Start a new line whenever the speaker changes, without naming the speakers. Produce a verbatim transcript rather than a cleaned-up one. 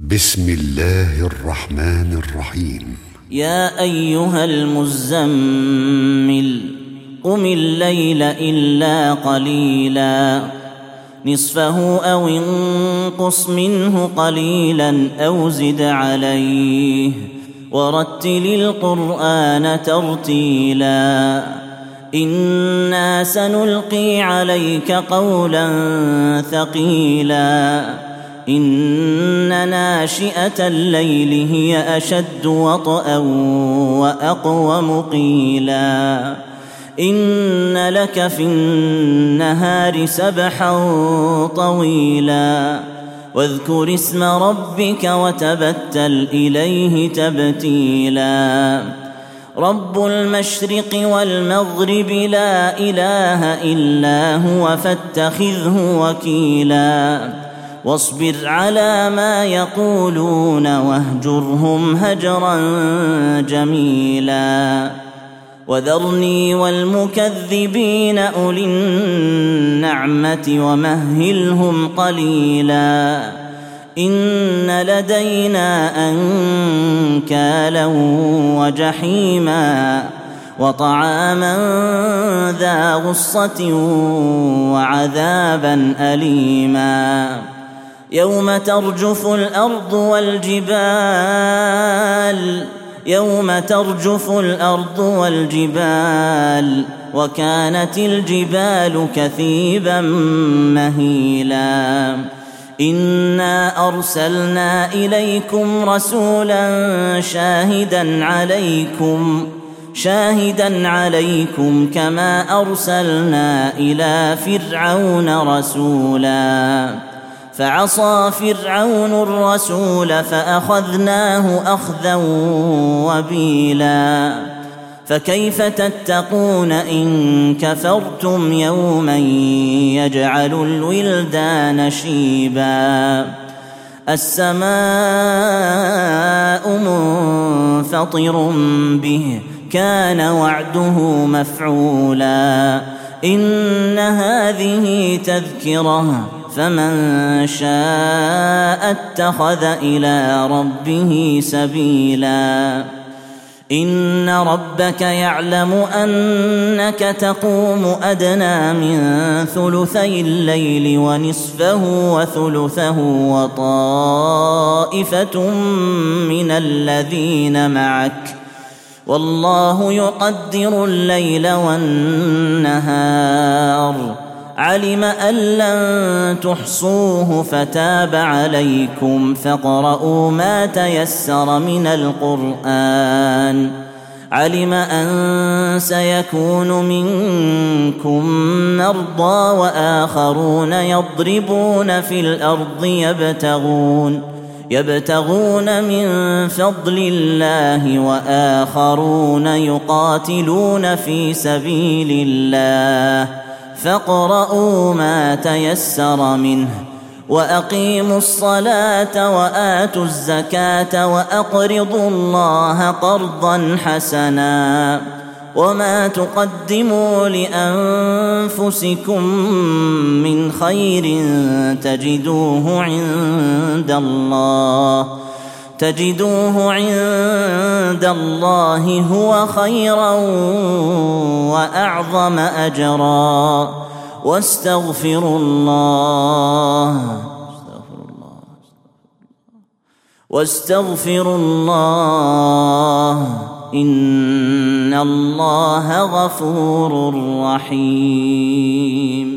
بسم الله الرحمن الرحيم.
يا أيها المزمل قم الليل إلا قليلا نصفه أو انقص منه قليلا أو زد عليه ورتل القرآن ترتيلا إنا سنلقي عليك قولا ثقيلا إن ناشئة الليل هي أشد وطئا وأقوم قيلا إن لك في النهار سبحا طويلا واذكر اسم ربك وتبتل إليه تبتيلا رب المشرق والمغرب لا إله إلا هو فاتخذه وكيلا واصبر على ما يقولون واهجرهم هجرا جميلا وذرني والمكذبين أولي النعمة ومهلهم قليلا إن لدينا أنكالا وجحيما وطعاما ذا غصة وعذابا أليما يوم ترجف الأرض والجبال يوم ترجف الأرض والجبال وكانت الجبال كثيبا مهيلا إنا أرسلنا إليكم رسولا شاهدا عليكم شاهدا عليكم كما أرسلنا إلى فرعون رسولا فعصى فرعون الرسول فأخذناه أخذا وبيلا فكيف تتقون إن كفرتم يوما يجعل الولدان شيبا السماء منفطر به كان وعده مفعولا إن هذه تذكرة فمن شاء اتخذ إلى ربه سبيلا إن ربك يعلم أنك تقوم أدنى من ثلثي الليل ونصفه وثلثه وطائفة من الذين معك والله يقدر الليل والنهار علم أن لن تحصوه فتاب عليكم فاقرؤوا ما تيسر من القرآن علم أن سيكون منكم مرضى وآخرون يضربون في الأرض يبتغون يبتغون من فضل الله وآخرون يقاتلون في سبيل الله فاقرؤوا ما تيسر منه وأقيموا الصلاة وآتوا الزكاة وأقرضوا الله قرضا حسنا وما تقدموا لأنفسكم من خير تجدوه عند الله تجدوه عند الله هو خيرا وأعظم أجرا واستغفروا الله واستغفروا الله إن الله غفور رحيم.